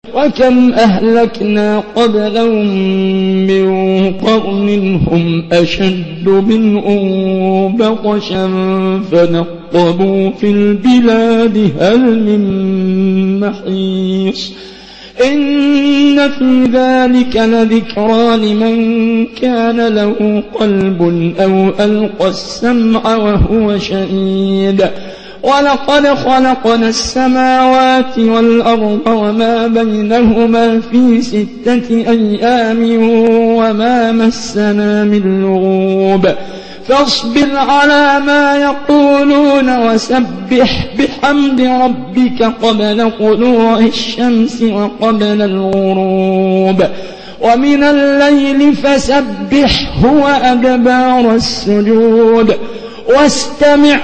وكم أهلكنا قبلهم من قرن هم أشد منهم بطشا فنقبوا في البلاد هل من محيص إن في ذلك لذكرى لمن كان له قلب أو ألقى السمع وهو شهيد ولقد خلقنا السماوات والأرض وما بينهما في 6 أيام وما مسنا من لغوب فاصبر على ما يقولون وسبح بحمد ربك قبل طلوع الشمس وقبل الغروب ومن الليل فسبحه وأدبار السجود واستمع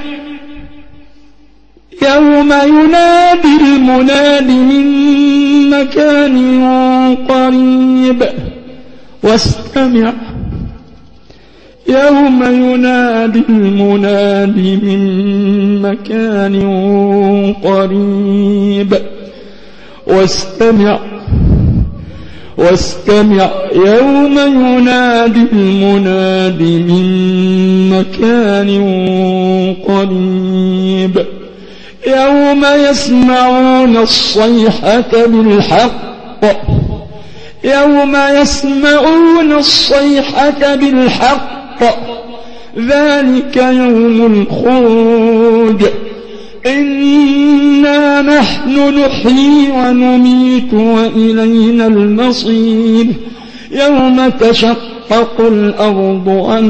يوم ينادي المناد من مكان قريب واستمع يوم ينادي المناد من مكان قريب واستمع يوم ينادي المناد من مكان قريب يوم يسمعون الصيحة بالحق ذلك يوم الخروج إنا نحن نحيي ونميت وإلينا المصير يوم تشقق الأرض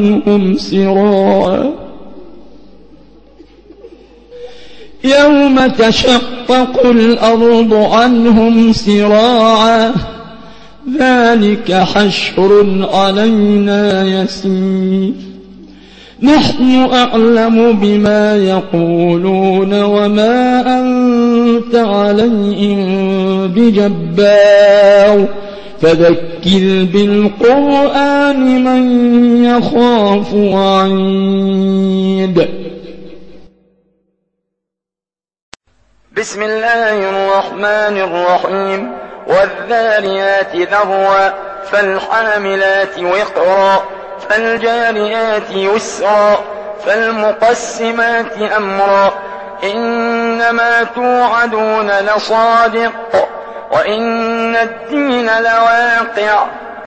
عنهم سراعا ذلك حشر علينا يسير نحن أعلم بما يقولون وما أنت عليهم بجبار فذكر بالقرآن من يخاف وعيد. بسم الله الرحمن الرحيم والذاريات ذروا فالحاملات وقرا فالجاريات يسرا فالمقسمات أمرا إنما توعدون لصادق وإن الدين لواقع